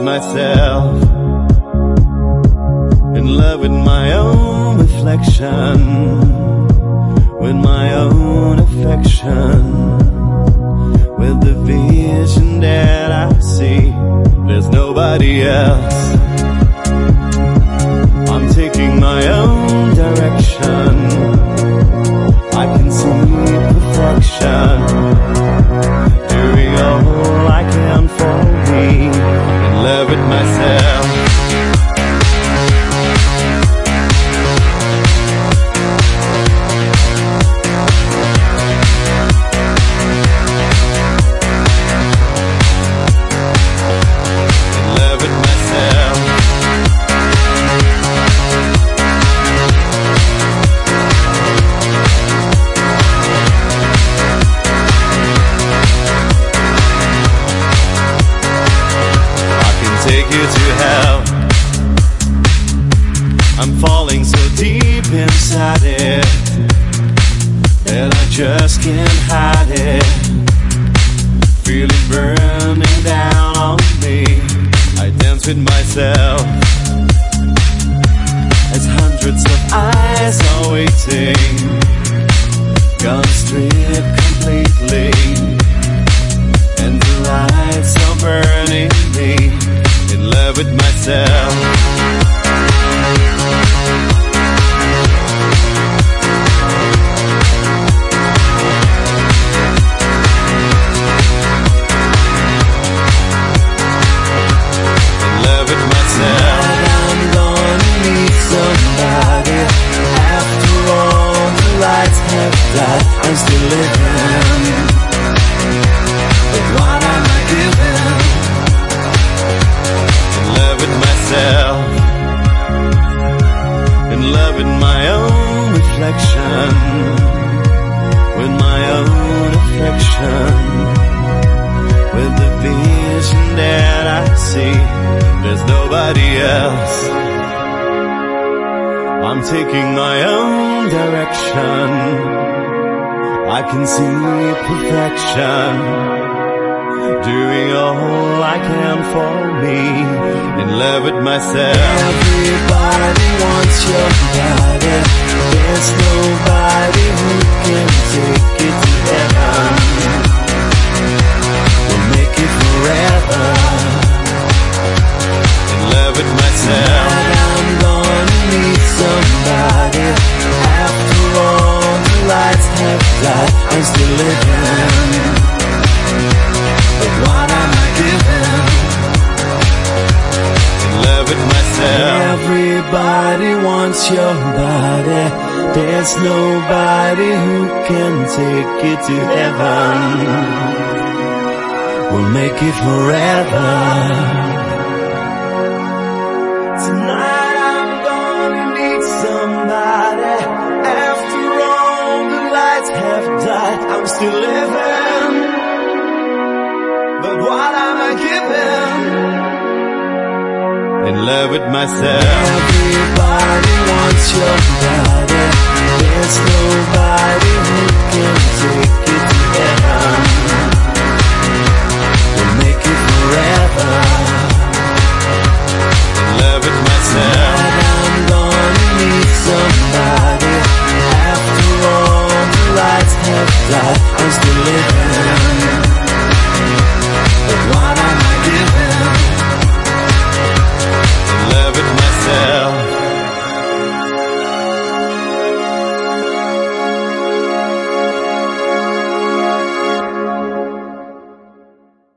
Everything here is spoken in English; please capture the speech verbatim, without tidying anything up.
myself, in love with my own reflection, with my own affection, with the vision that I see. There's nobody else. I'm taking my own direction. I can see perfection, doing all I can for me, in love with myself. Take you to hell. I'm falling so deep inside it that I just can't hide it. Feel it burning down on me. I dance with myself as hundreds of eyes are waiting. Gone strip completely, and the lights are burning me, in love with myself. In love with myself. I'm gonna need somebody. After all the lights have died, I'm still living. But what am I giving? In love with myself, in love with my own reflection, with my own affection, with the vision that I see. There's nobody else. I'm taking my own direction. I can see perfection, doing all I can for me, in love with myself. Everybody wants your body. There's nobody who can take it to heaven. We'll make it forever, in love with myself. But I'm gonna need somebody. After all the lights have died, I'm still living. But what am I giving? In love with myself. Everybody wants your body. There's nobody who can take it to heaven. We'll make it forever. Tonight I'm gonna need somebody. After all the lights have died, I'm still living. But what am I giving? In love with myself. Everybody wants your body. There's nobody who can take it to heaven. We'll make it forever. In love with myself. But I'm gonna need somebody. After all the lights have died,